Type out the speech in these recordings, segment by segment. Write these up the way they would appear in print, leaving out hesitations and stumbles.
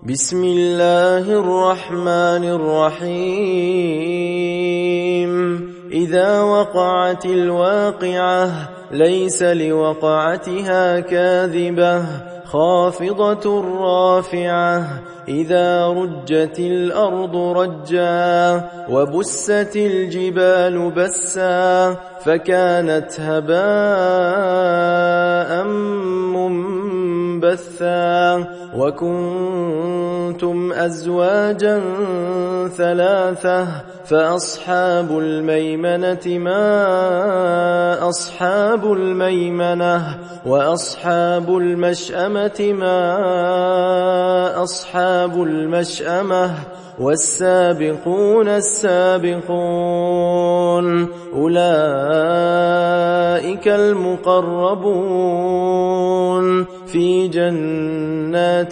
بسم الله الرحمن الرحيم إذا وقعت الواقعة ليس لوقعتها كاذبة خافضة رافعة إذا رجت الأرض رجا وبست الجبال بسا فكانت هباء منبثا وكنتم أزواجا ثلاثة فأصحاب الميمنة ما أصحاب الميمنة وأصحاب المشأمة ما أصحاب المشأمة والسابقون السابقون أولئك المقربون في جنات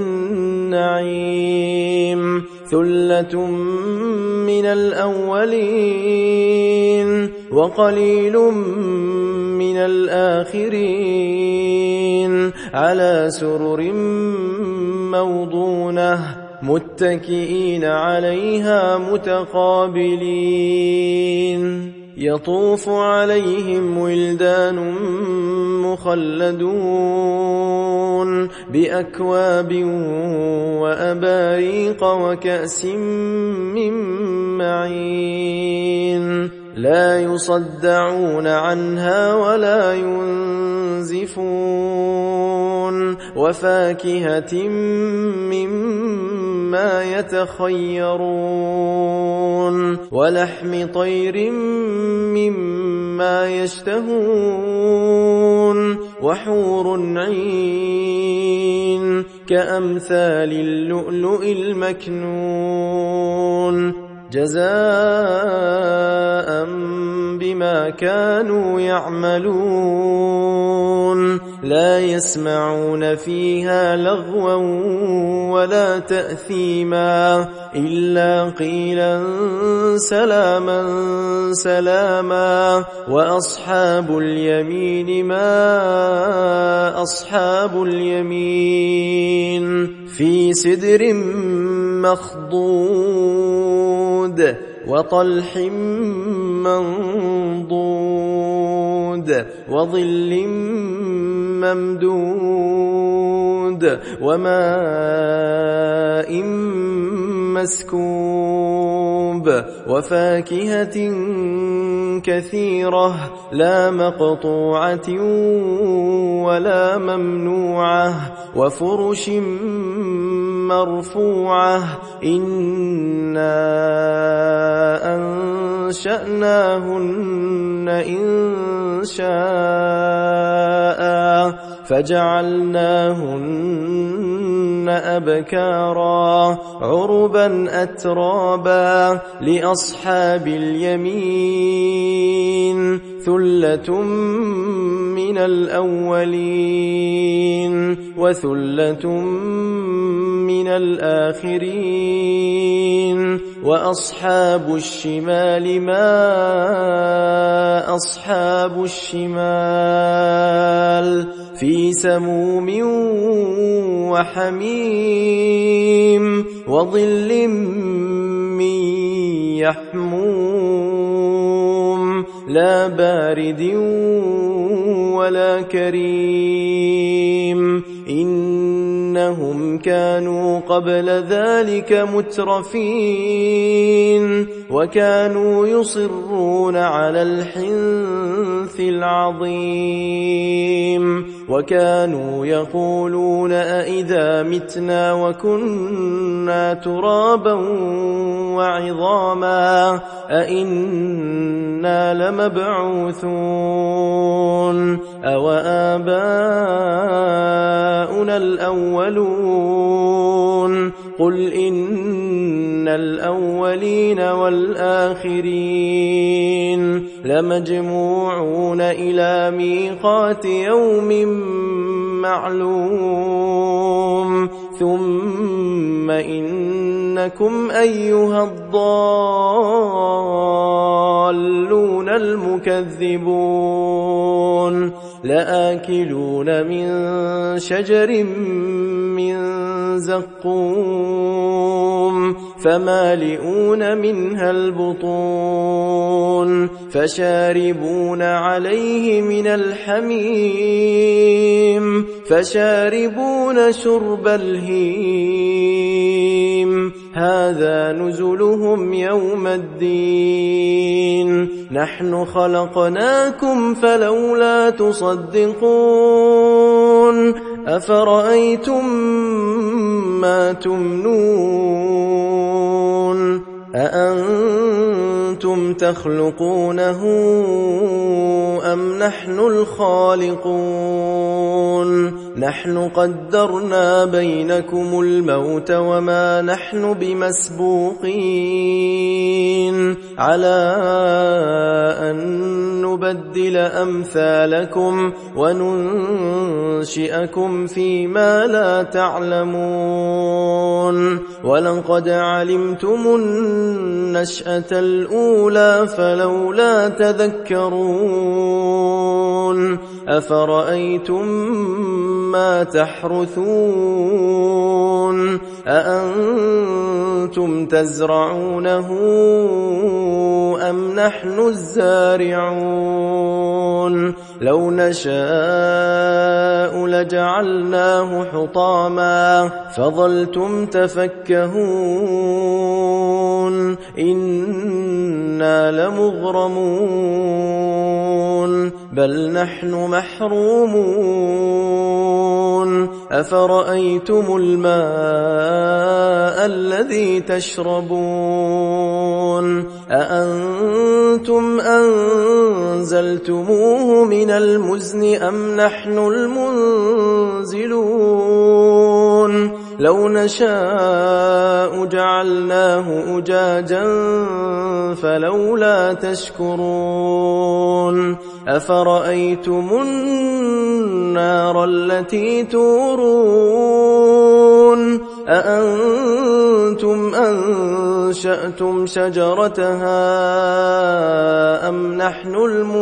النعيم ثلة من الأولين وقليل من الآخرين على سرر موضونة متكئين عليها متقابلين يطوف عليهم ولدان مخلدون بأكواب وأباريق وكأس من معين لا يصدعون عنها ولا ينزفون وفاكهة مما يتخيرون ولحم طير مما يشتهون وحور عين كأمثال اللؤلؤ المكنون جزاء بما كانوا يعملون لا يسمعون فيها لغوا ولا تأثيما إلا قيلا سلاما سلاما وأصحاب اليمين ما أصحاب اليمين في سدر مخضود وطلح منضود وظل ممدود وماء مسكوب وفاكهة كثيرة لا مقطوعة ولا ممنوعة وفرش مرفوعة إنا أنشأناهن إنشاء فجعلناهن أبكارا عربا أترابا لأصحاب اليمين ثلة من الأولين وثلة من الآخرين وأصحاب الشمال ما أصحاب الشمال في سموم وحميم وظل من يحموم لا بارد ولا كريم إنهم كانوا قبل ذلك مترفين وكانوا يصرون على الحنث العظيم وكانوا يقولون أئذا متنا وكنا ترابا وعظاما أئنا لمبعوثون أو آباؤنا الأولون قل إن الأولين والآخرين لمجموعون إلى ميقات يوم معلوم ثم إنكم أيها الضالون المكذبون لآكلون من شجر من زقوم فمالئون منها البطون فشاربون عليه من الحميم فشاربون شرب الهيم هذا نزلهم يوم الدين نحن خلقناكم فلولا تصدقون أفرأيتم ما تمنون أأنتم تخلقونه أم نحن الخالقون نحن قدرنا بينكم الموت وما نحن بمسبوقين على أن نبدل أمثالكم وننشئكم فيما لا تعلمون ولقد علمتم النشأة الأولى فلولا تذكرون أفرأيتم ما تحرثون أأنتم تزرعونه أم نحن الزارعون لو نشاء لجعلناه حطاما فظلتم تفكهون إنا لمغرمون بل نحن محرومون أفرأيتم الماء الذي تشربون أأنتم أنزلتموه من المزن أم نحن المنزلون لو نشاء جعلناه أجاجا فلولا تشكرون أفرأيتم النار التي تورون أأنتم أنشأتم شجرتها أم نحن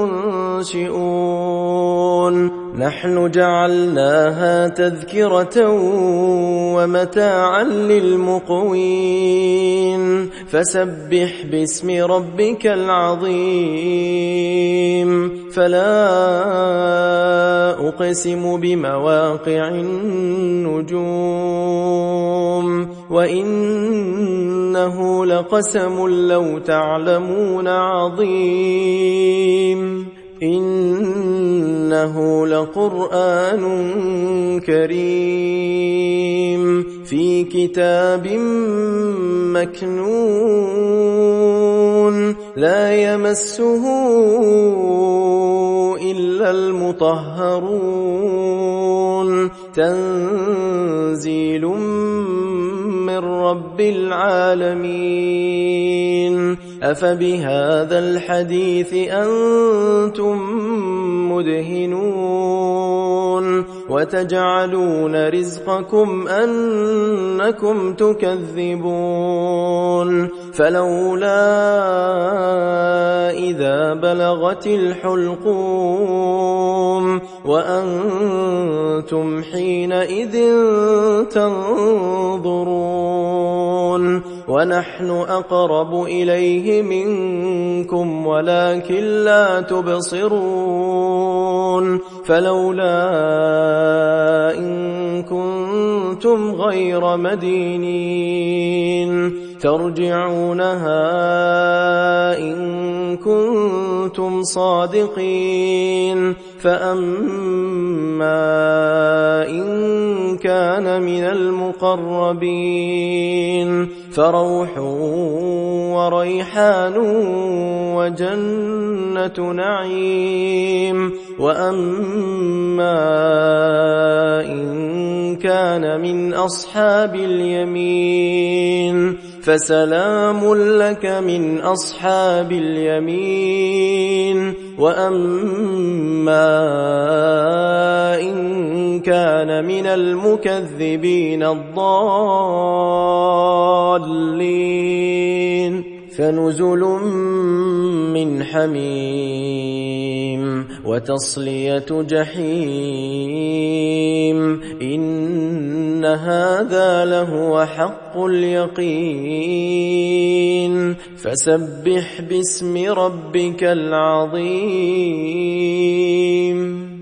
المنشئون نحن جعلناها تذكرة ومتاعا للمقوين فسبح باسم ربك العظيم فلا أقسم بمواقع النجوم وإنه لقسم لو تعلمون عظيم إنه لقرآن كريم في كتاب مكنون لا يمسه إلا المطهرون تنزيل من رب العالمين أفبهذا الحديث أنتم مدهنون وتجعلون رزقكم أنكم تكذبون فلولا إذا بلغت الحلقوم وأنتم حينئذ تنظرون ونحن أقرب إليه منكم ولكن لا تبصرون فلولا إن كنتم غير مدينين ترجعونها إن كنتم صادقين فأما إن كان من المقربين فروح وريحان وجنة نعيم وأما إن كان من أصحاب اليمين فسلام لك من أصحاب اليمين وأما إن كان من المكذبين الضالين فنزل من حميم وتصلية جحيم إن إن هذا لهو حق اليقين فسبح باسم ربك العظيم